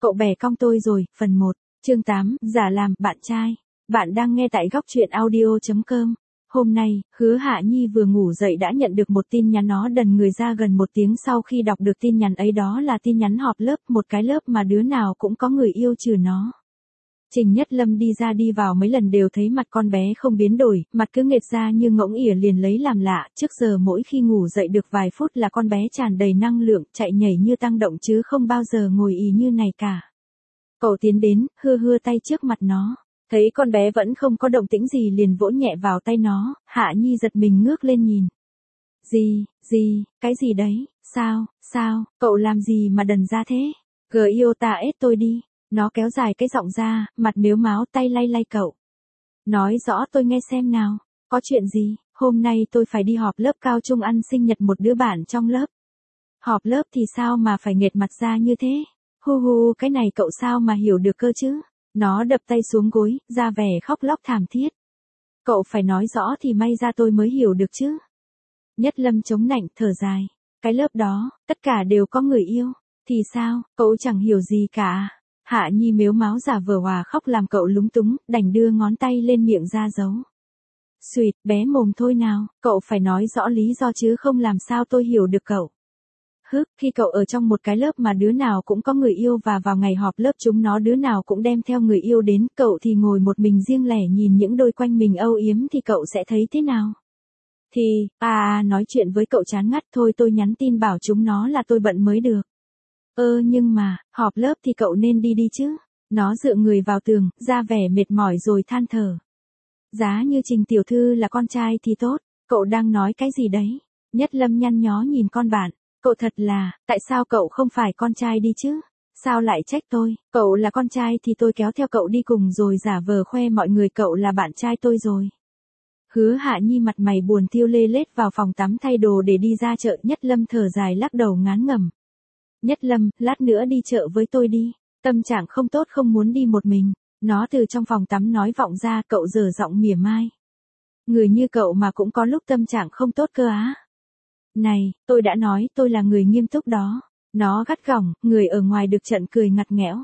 Cậu bè cong tôi rồi, phần 1, chương 8, giả làm bạn trai. Bạn đang nghe tại góc truyện audio.com. Hôm nay, Hứa Hạ Nhi vừa ngủ dậy đã nhận được một tin nhắn, nó đần người ra gần một tiếng sau khi đọc được tin nhắn ấy, đó là tin nhắn họp lớp, một cái lớp mà đứa nào cũng có người yêu trừ nó. Trình Nhất Lâm đi ra đi vào mấy lần đều thấy mặt con bé không biến đổi, mặt cứ nghệt ra như ngỗng ỉa, liền lấy làm lạ, trước giờ mỗi khi ngủ dậy được vài phút là con bé tràn đầy năng lượng, chạy nhảy như tăng động chứ không bao giờ ngồi ì như này cả. Cậu tiến đến, hưa tay trước mặt nó, thấy con bé vẫn không có động tĩnh gì liền vỗ nhẹ vào tay nó. Hạ Nhi giật mình ngước lên nhìn. Cái gì đấy, sao, cậu làm gì mà đần ra thế? Yêu ta ết tôi đi. Nó kéo dài cái giọng ra, mặt mếu máo, tay lay cậu. Nói rõ tôi nghe xem nào, có chuyện gì? Hôm nay tôi phải đi họp lớp cao trung ăn sinh nhật một đứa bạn trong lớp. Họp lớp thì sao mà phải nghệt mặt ra như thế? Cái này cậu sao mà hiểu được cơ chứ? Nó đập tay xuống gối, ra vẻ khóc lóc thảm thiết. Cậu phải nói rõ thì may ra tôi mới hiểu được chứ. Nhất Lâm chống nạnh thở dài. Cái lớp đó, tất cả đều có người yêu. Thì sao, cậu chẳng hiểu gì cả. Hạ Nhi mếu máo giả vờ hòa khóc làm cậu lúng túng, đành đưa ngón tay lên miệng ra giấu. Xuyệt, bé mồm thôi nào, cậu phải nói rõ lý do chứ không làm sao tôi hiểu được cậu. Khi cậu ở trong một cái lớp mà đứa nào cũng có người yêu và vào ngày họp lớp chúng nó đứa nào cũng đem theo người yêu đến, cậu thì ngồi một mình riêng lẻ nhìn những đôi quanh mình âu yếm thì cậu sẽ thấy thế nào? Thì, nói chuyện với cậu chán ngắt thôi, tôi nhắn tin bảo chúng nó là tôi bận mới được. Nhưng mà, họp lớp thì cậu nên đi chứ. Nó dựa người vào tường, ra vẻ mệt mỏi rồi than thở. Giá như Trình tiểu thư là con trai thì tốt, cậu đang nói cái gì đấy? Nhất Lâm nhăn nhó nhìn con bạn, cậu thật là, tại sao cậu không phải con trai đi chứ? Sao lại trách tôi? Cậu là con trai thì tôi kéo theo cậu đi cùng rồi giả vờ khoe mọi người cậu là bạn trai tôi rồi. Hứa Hạ Nhi mặt mày buồn thiêu lê lết vào phòng tắm thay đồ để đi ra chợ. Nhất Lâm thở dài lắc đầu ngán ngẩm. Nhất Lâm, lát nữa đi chợ với tôi đi. Tâm trạng không tốt không muốn đi một mình. Nó từ trong phòng tắm nói vọng ra, cậu dở giọng mỉa mai. Người như cậu mà cũng có lúc tâm trạng không tốt cơ á. Này, tôi đã nói tôi là người nghiêm túc đó. Nó gắt gỏng, người ở ngoài được trận cười ngặt nghẽo.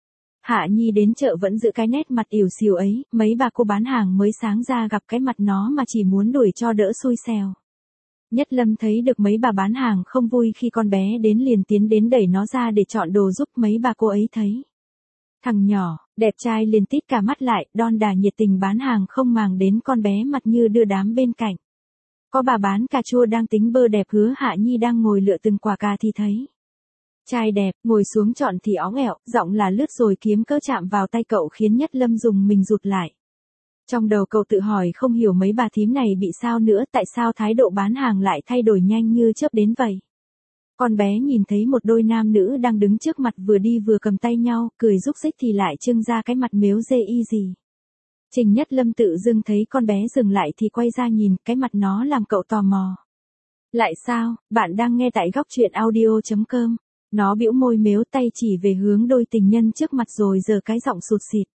Hạ Nhi đến chợ vẫn giữ cái nét mặt ỉu xìu ấy, mấy bà cô bán hàng mới sáng ra gặp cái mặt nó mà chỉ muốn đuổi cho đỡ xui xẻo. Nhất Lâm thấy được mấy bà bán hàng không vui khi con bé đến liền tiến đến đẩy nó ra để chọn đồ giúp mấy bà cô ấy thấy. Thằng nhỏ, đẹp trai liền tít cả mắt lại, đon đả nhiệt tình bán hàng không màng đến con bé mặt như đưa đám bên cạnh. Có bà bán cà chua đang tính bơ đẹp. Hứa Hạ Nhi đang ngồi lựa từng quả cà thì thấy. Trai đẹp, ngồi xuống chọn thì óng ẹo, giọng là lướt rồi kiếm cỡ chạm vào tay cậu khiến Nhất Lâm dùng mình rụt lại. Trong đầu cậu tự hỏi không hiểu mấy bà thím này bị sao nữa, tại sao thái độ bán hàng lại thay đổi nhanh như chớp đến vậy. Con bé nhìn thấy một đôi nam nữ đang đứng trước mặt vừa đi vừa cầm tay nhau, cười rúc rích thì lại trưng ra cái mặt mếu dê y gì. Trình Nhất Lâm tự dưng thấy con bé dừng lại thì quay ra nhìn, cái mặt nó làm cậu tò mò. Lại sao, bạn đang nghe tại góc truyện audio.com. Nó bĩu môi mếu tay chỉ về hướng đôi tình nhân trước mặt rồi giở cái giọng sụt sịt.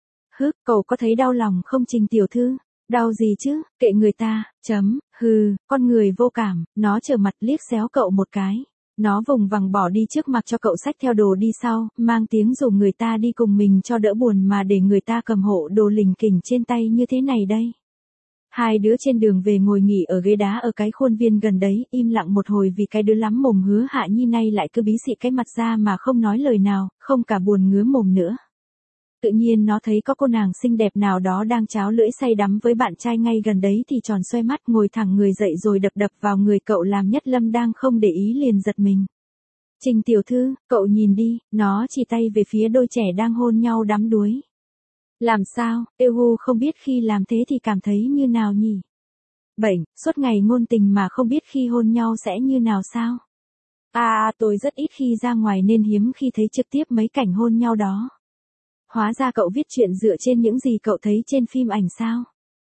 Cậu có thấy đau lòng không Trình tiểu thư? Đau gì chứ, kệ người ta, con người vô cảm. Nó trở mặt liếc xéo cậu một cái. Nó vùng vằng bỏ đi trước mặc cho cậu xách theo đồ đi sau, mang tiếng rủ người ta đi cùng mình cho đỡ buồn mà để người ta cầm hộ đồ lình kình trên tay như thế này đây. Hai đứa trên đường về ngồi nghỉ ở ghế đá ở cái khuôn viên gần đấy, im lặng một hồi vì cái đứa lắm mồm Hứa Hạ Nhi này lại cứ bí xị cái mặt ra mà không nói lời nào, không cả buồn ngứa mồm nữa. Tự nhiên nó thấy có cô nàng xinh đẹp nào đó đang cháo lưỡi say đắm với bạn trai ngay gần đấy thì tròn xoay mắt ngồi thẳng người dậy rồi đập vào người cậu làm Nhất Lâm đang không để ý liền giật mình. Trình tiểu thư, cậu nhìn đi, nó chỉ tay về phía đôi trẻ đang hôn nhau đắm đuối. Làm sao, không biết khi làm thế thì cảm thấy như nào nhỉ? Bệnh, suốt ngày ngôn tình mà không biết khi hôn nhau sẽ như nào sao? Tôi rất ít khi ra ngoài nên hiếm khi thấy trực tiếp mấy cảnh hôn nhau đó. Hóa ra cậu viết chuyện dựa trên những gì cậu thấy trên phim ảnh sao?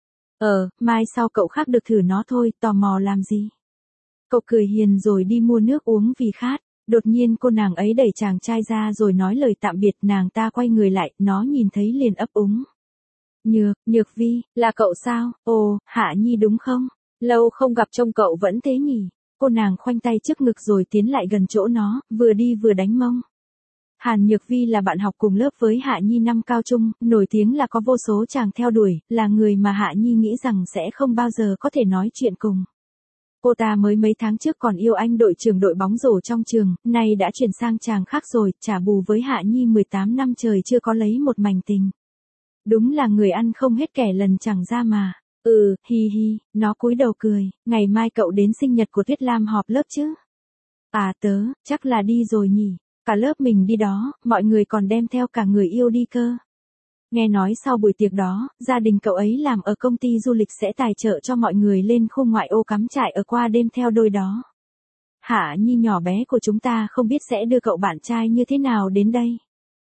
Mai sau cậu khác được thử nó thôi, tò mò làm gì? Cậu cười hiền rồi đi mua nước uống vì khát. Đột nhiên cô nàng ấy đẩy chàng trai ra rồi nói lời tạm biệt, nàng ta quay người lại, nó nhìn thấy liền ấp úng. Nhược Vi, là cậu sao? Hạ Nhi đúng không? Lâu không gặp trông cậu vẫn thế nhỉ? Cô nàng khoanh tay trước ngực rồi tiến lại gần chỗ nó, vừa đi vừa đánh mông. Hàn Nhược Vi là bạn học cùng lớp với Hạ Nhi năm cao trung, nổi tiếng là có vô số chàng theo đuổi, là người mà Hạ Nhi nghĩ rằng sẽ không bao giờ có thể nói chuyện cùng. Cô ta mới mấy tháng trước còn yêu anh đội trưởng đội bóng rổ trong trường, nay đã chuyển sang chàng khác rồi, trả bù với Hạ Nhi 18 năm trời chưa có lấy một mảnh tình. Đúng là người ăn không hết kẻ lần chẳng ra mà. Hi hi, nó cúi đầu cười, ngày mai cậu đến sinh nhật của Tuyết Lam họp lớp chứ? À tớ, chắc là đi rồi nhỉ, cả lớp mình đi đó, mọi người còn đem theo cả người yêu đi cơ. Nghe nói sau buổi tiệc đó, gia đình cậu ấy làm ở công ty du lịch sẽ tài trợ cho mọi người lên khu ngoại ô cắm trại ở qua đêm theo đôi đó. Hạ Nhi nhỏ bé của chúng ta không biết sẽ đưa cậu bạn trai như thế nào đến đây.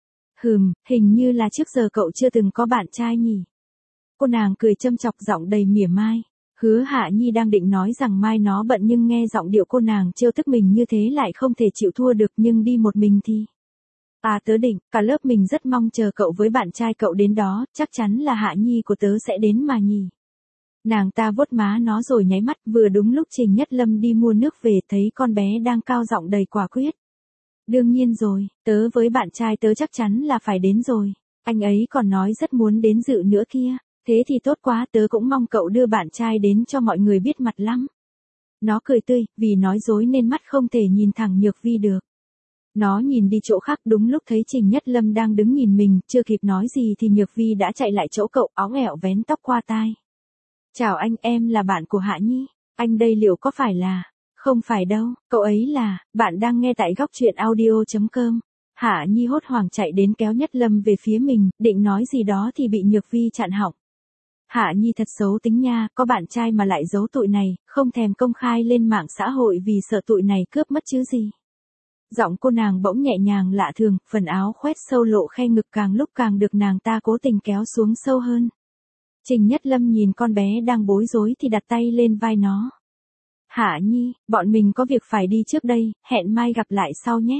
Hình như là trước giờ cậu chưa từng có bạn trai nhỉ. Cô nàng cười châm chọc giọng đầy mỉa mai. Hứa Hạ Nhi đang định nói rằng mai nó bận nhưng nghe giọng điệu cô nàng trêu tức mình như thế lại không thể chịu thua được nhưng đi một mình thì. À tớ định, cả lớp mình rất mong chờ cậu với bạn trai cậu đến đó, chắc chắn là Hạ Nhi của tớ sẽ đến mà nhỉ. Nàng ta vuốt má nó rồi nháy mắt vừa đúng lúc Trình Nhất Lâm đi mua nước về thấy con bé đang cao giọng đầy quả quyết. Đương nhiên rồi, tớ với bạn trai tớ chắc chắn là phải đến rồi. Anh ấy còn nói rất muốn đến dự nữa kia. Thế thì tốt quá, tớ cũng mong cậu đưa bạn trai đến cho mọi người biết mặt lắm. Nó cười tươi, vì nói dối nên mắt không thể nhìn thẳng Nhược Vi được. Nó nhìn đi chỗ khác đúng lúc thấy Trình Nhất Lâm đang đứng nhìn mình, chưa kịp nói gì thì Nhược Vi đã chạy lại chỗ cậu óng ẻo vén tóc qua tai. Chào anh, em là bạn của Hạ Nhi. Anh đây liệu có phải là... Không phải đâu, cậu ấy là... Bạn đang nghe tại góc truyện audio.com. Hạ Nhi hốt hoảng chạy đến kéo Nhất Lâm về phía mình, định nói gì đó thì bị Nhược Vi chặn họng. Hạ Nhi thật xấu tính nha, có bạn trai mà lại giấu tụi này, không thèm công khai lên mạng xã hội vì sợ tụi này cướp mất chứ gì. Giọng cô nàng bỗng nhẹ nhàng lạ thường, phần áo khoét sâu lộ khe ngực càng lúc càng được nàng ta cố tình kéo xuống sâu hơn. Trình Nhất Lâm nhìn con bé đang bối rối thì đặt tay lên vai nó. Hạ Nhi, bọn mình có việc phải đi trước đây, hẹn mai gặp lại sau nhé.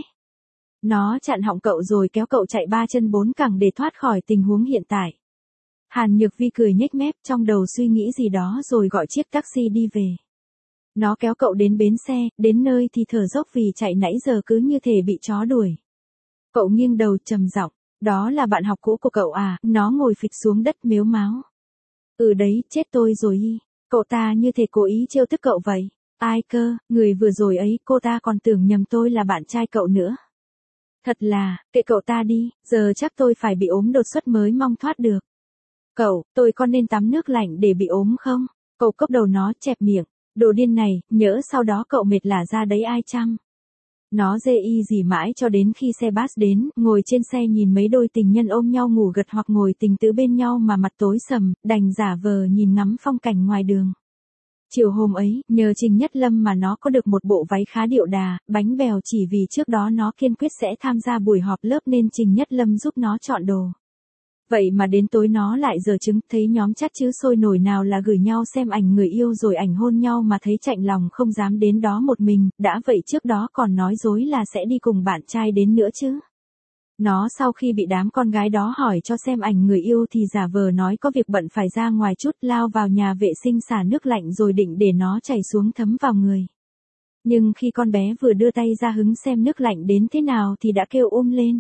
Nó chặn họng cậu rồi kéo cậu chạy 3 chân 4 cẳng để thoát khỏi tình huống hiện tại. Hàn Nhược Vi cười nhếch mép trong đầu suy nghĩ gì đó rồi gọi chiếc taxi đi về. Nó kéo cậu đến bến xe, đến nơi thì thở dốc vì chạy nãy giờ cứ như thể bị chó đuổi. Cậu nghiêng đầu trầm giọng, đó là bạn học cũ của cậu à, nó ngồi phịch xuống đất mếu máo. Đấy, chết tôi rồi y, cậu ta như thể cố ý trêu tức cậu vậy. Ai cơ, người vừa rồi ấy cô ta còn tưởng nhầm tôi là bạn trai cậu nữa. Thật là, kệ cậu ta đi, giờ chắc tôi phải bị ốm đột xuất mới mong thoát được. Cậu, tôi có nên tắm nước lạnh để bị ốm không? Cậu cốc đầu nó chẹp miệng. Đồ điên này, nhỡ sau đó cậu mệt là ra đấy ai chăm. Nó dê y gì mãi cho đến khi xe bus đến, ngồi trên xe nhìn mấy đôi tình nhân ôm nhau ngủ gật hoặc ngồi tình tứ bên nhau mà mặt tối sầm, đành giả vờ nhìn ngắm phong cảnh ngoài đường. Chiều hôm ấy, nhờ Trình Nhất Lâm mà nó có được một bộ váy khá điệu đà, bánh bèo chỉ vì trước đó nó kiên quyết sẽ tham gia buổi họp lớp nên Trình Nhất Lâm giúp nó chọn đồ. Vậy mà đến tối nó lại giờ chứng thấy nhóm chat chứ sôi nổi nào là gửi nhau xem ảnh người yêu rồi ảnh hôn nhau mà thấy chạnh lòng không dám đến đó một mình, đã vậy trước đó còn nói dối là sẽ đi cùng bạn trai đến nữa chứ. Nó sau khi bị đám con gái đó hỏi cho xem ảnh người yêu thì giả vờ nói có việc bận phải ra ngoài chút lao vào nhà vệ sinh xả nước lạnh rồi định để nó chảy xuống thấm vào người. Nhưng khi con bé vừa đưa tay ra hứng xem nước lạnh đến thế nào thì đã kêu lên.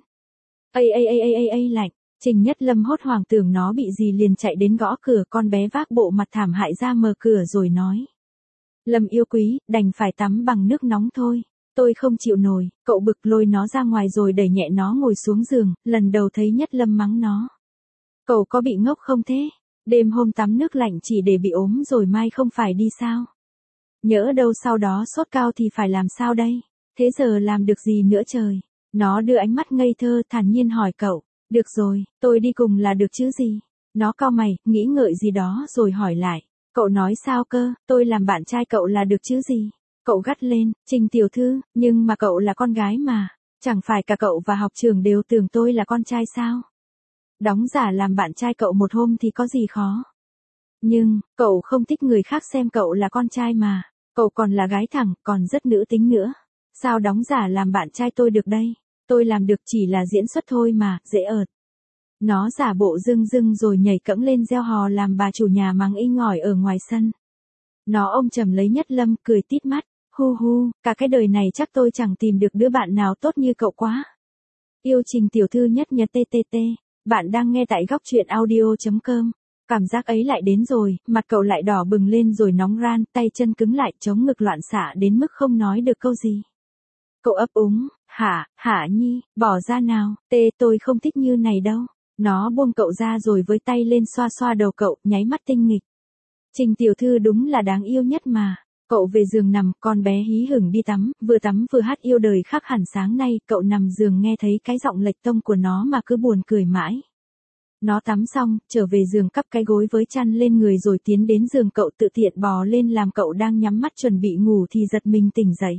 Ây lạnh. Trình Nhất Lâm hốt hoảng tưởng nó bị gì liền chạy đến gõ cửa con bé vác bộ mặt thảm hại ra mở cửa rồi nói. Lâm yêu quý, đành phải tắm bằng nước nóng thôi. Tôi không chịu nổi, cậu bực lôi nó ra ngoài rồi đẩy nhẹ nó ngồi xuống giường, lần đầu thấy Nhất Lâm mắng nó. Cậu có bị ngốc không thế? Đêm hôm tắm nước lạnh chỉ để bị ốm rồi mai không phải đi sao? Nhỡ đâu sau đó sốt cao thì phải làm sao đây? Thế giờ làm được gì nữa trời? Nó đưa ánh mắt ngây thơ thản nhiên hỏi cậu. Được rồi, tôi đi cùng là được chứ gì? Nó cau mày, nghĩ ngợi gì đó rồi hỏi lại. Cậu nói sao cơ, tôi làm bạn trai cậu là được chứ gì? Cậu gắt lên, Trình tiểu thư, nhưng mà cậu là con gái mà. Chẳng phải cả cậu và học trường đều tưởng tôi là con trai sao? Đóng giả làm bạn trai cậu một hôm thì có gì khó? Nhưng, cậu không thích người khác xem cậu là con trai mà. Cậu còn là gái thẳng, còn rất nữ tính nữa. Sao đóng giả làm bạn trai tôi được đây? Tôi làm được chỉ là diễn xuất thôi mà, dễ ợt. Nó giả bộ dưng dưng rồi nhảy cẫng lên reo hò làm bà chủ nhà mắng inh ỏi ở ngoài sân. Nó ôm chầm lấy Nhất Lâm cười tít mắt. Hu hu, cả cái đời này chắc tôi chẳng tìm được đứa bạn nào tốt như cậu quá. Yêu Trình tiểu thư nhất nhật TTT. Bạn đang nghe tại góc truyện audio.com. Cảm giác ấy lại đến rồi, mặt cậu lại đỏ bừng lên rồi nóng ran, tay chân cứng lại, chống ngực loạn xạ đến mức không nói được câu gì. Cậu ấp úng, Hạ Nhi, bỏ ra nào, tôi không thích như này đâu. Nó buông cậu ra rồi với tay lên xoa xoa đầu cậu, nháy mắt tinh nghịch. Trình tiểu thư đúng là đáng yêu nhất mà. Cậu về giường nằm, con bé hí hửng đi tắm vừa hát yêu đời khác hẳn. Sáng nay, cậu nằm giường nghe thấy cái giọng lệch tông của nó mà cứ buồn cười mãi. Nó tắm xong, trở về giường cắp cái gối với chăn lên người rồi tiến đến giường cậu tự tiện bò lên làm cậu đang nhắm mắt chuẩn bị ngủ thì giật mình tỉnh dậy.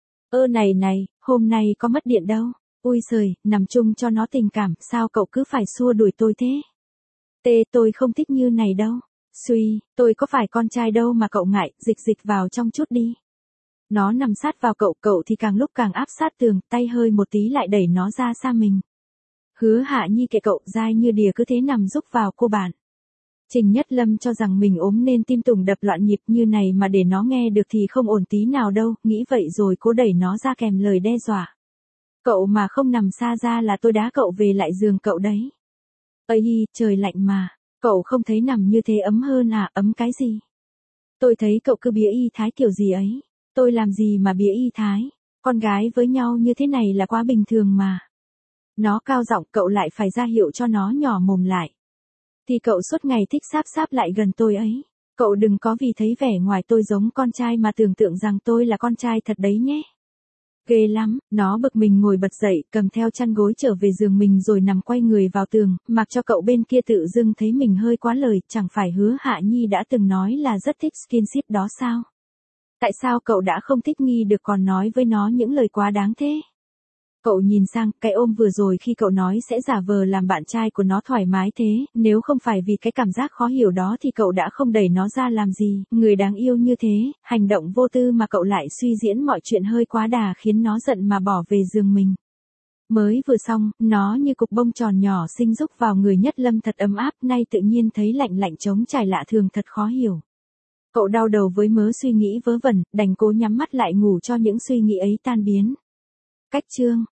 Này, hôm nay có mất điện đâu. Ui giời, nằm chung cho nó tình cảm, sao cậu cứ phải xua đuổi tôi thế? Tôi không thích như này đâu. Tôi có phải con trai đâu mà cậu ngại, dịch vào trong chút đi. Nó nằm sát vào cậu thì càng lúc càng áp sát tường, tay hơi một tí lại đẩy nó ra xa mình. Hứa Hạ Nhi kệ cậu, dai như đìa cứ thế nằm rúc vào cô bạn. Trình Nhất Lâm cho rằng mình ốm nên tim tùng đập loạn nhịp, như này mà để nó nghe được thì không ổn tí nào đâu, nghĩ vậy rồi cố đẩy nó ra kèm lời đe dọa. Cậu mà không nằm xa ra là tôi đá cậu về lại giường cậu đấy. Ây, trời lạnh mà, cậu không thấy nằm như thế ấm hơn à? Ấm cái gì? Tôi thấy cậu cứ bía y thái kiểu gì ấy. Tôi làm gì mà bía y thái? Con gái với nhau như thế này là quá bình thường mà. Nó cao giọng, cậu lại phải ra hiệu cho nó nhỏ mồm lại. Thì cậu suốt ngày thích sáp lại gần tôi ấy. Cậu đừng có vì thấy vẻ ngoài tôi giống con trai mà tưởng tượng rằng tôi là con trai thật đấy nhé. Ghê lắm, nó bực mình ngồi bật dậy, cầm theo chăn gối trở về giường mình rồi nằm quay người vào tường, mặc cho cậu bên kia tự dưng thấy mình hơi quá lời, chẳng phải Hứa Hạ Nhi đã từng nói là rất thích skinship đó sao? Tại sao cậu đã không thích nghi được còn nói với nó những lời quá đáng thế? Cậu nhìn sang, cái ôm vừa rồi khi cậu nói sẽ giả vờ làm bạn trai của nó thoải mái thế, nếu không phải vì cái cảm giác khó hiểu đó thì cậu đã không đẩy nó ra làm gì, người đáng yêu như thế, hành động vô tư mà cậu lại suy diễn mọi chuyện hơi quá đà khiến nó giận mà bỏ về giường mình. Mới vừa xong, nó như cục bông tròn nhỏ xinh rúc vào người Nhất Lâm thật ấm áp, nay tự nhiên thấy lạnh trống trải lạ thường thật khó hiểu. Cậu đau đầu với mớ suy nghĩ vớ vẩn, đành cố nhắm mắt lại ngủ cho những suy nghĩ ấy tan biến. Cách chương